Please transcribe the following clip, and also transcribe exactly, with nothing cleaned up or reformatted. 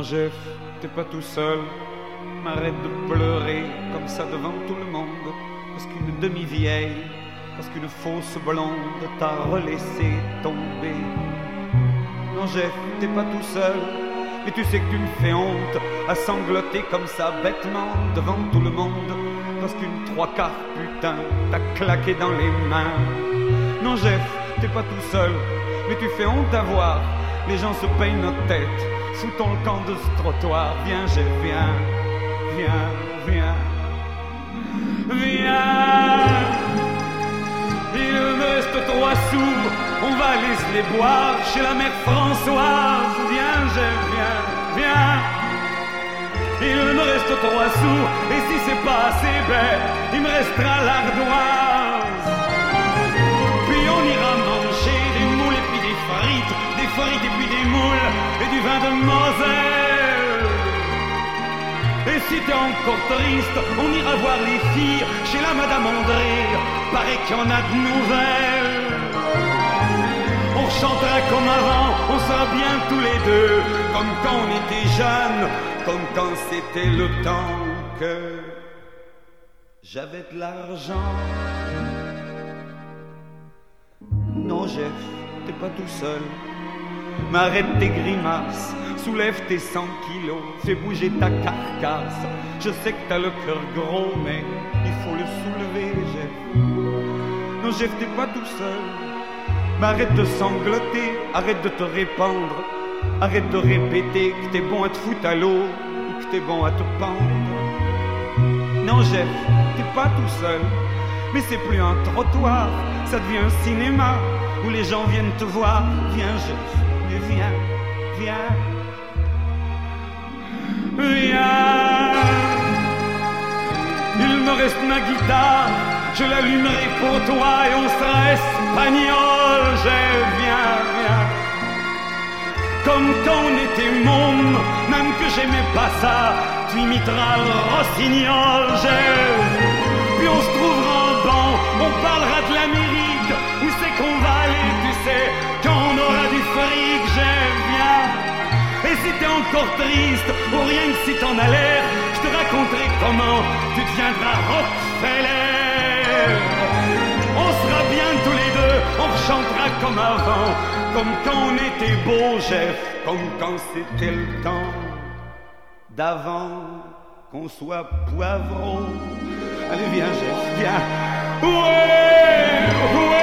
Jeff, t'es pas tout seul. M'arrête de pleurer comme ça devant tout le monde. Parce qu'une demi-vieille, parce qu'une fausse blonde t'a relaissé tomber. Non Jeff, t'es pas tout seul. Mais tu sais que tu me fais honte à sangloter comme ça bêtement devant tout le monde. Parce qu'une trois quarts putain t'a claqué dans les mains. Non Jeff, t'es pas tout seul. Mais tu fais honte à voir. Les gens se peignent notre tête sous ton camp de ce trottoir. Viens Jeff, viens. Viens, viens, viens. Il me reste trois sous, on va aller se les boire chez la mère Françoise. Viens, Jeff, viens, viens. Il me reste trois sous, et si c'est pas assez bête, il me restera l'ardoise. Puis on ira manger des moules et puis des frites, des frites et puis des moules et du vin de Moselle. Et si t'es encore triste, on ira voir les filles chez la Madame André. Paraît qu'il y en a de nouvelles. On chantera comme avant, on sera bien tous les deux, comme quand on était jeunes, comme quand c'était le temps que j'avais de l'argent. Non Jeff, t'es pas tout seul. M'arrête tes grimaces, soulève tes cent kilos, fais bouger ta carcasse. Je sais que t'as le cœur gros, mais il faut le soulever, Jeff. Non, Jeff, t'es pas tout seul. M'arrête de sangloter, arrête de te répandre, arrête de répéter que t'es bon à te foutre à l'eau ou que t'es bon à te pendre. Non, Jeff, t'es pas tout seul. Mais c'est plus un trottoir, ça devient un cinéma où les gens viennent te voir. Viens, Jeff. Viens, viens, viens. Il me reste ma guitare, je l'allumerai pour toi et on sera espagnol. Je viens, viens. Comme quand on était môme, même que j'aimais pas ça, tu imiteras le rossignol. Je... Puis on se trouvera en banc, on parlera de l'Amérique. Où c'est qu'on va aller, tu sais, quand on aura du fric. J'aime bien. Et si t'es encore triste, ou rien que si t'en as l'air, je te raconterai comment tu deviendras Rockefeller. On sera bien tous les deux, on chantera comme avant, comme quand on était beau, Jeff, comme quand c'était le temps d'avant qu'on soit poivreau. Allez, viens, Jeff, viens. Ouais, ouais.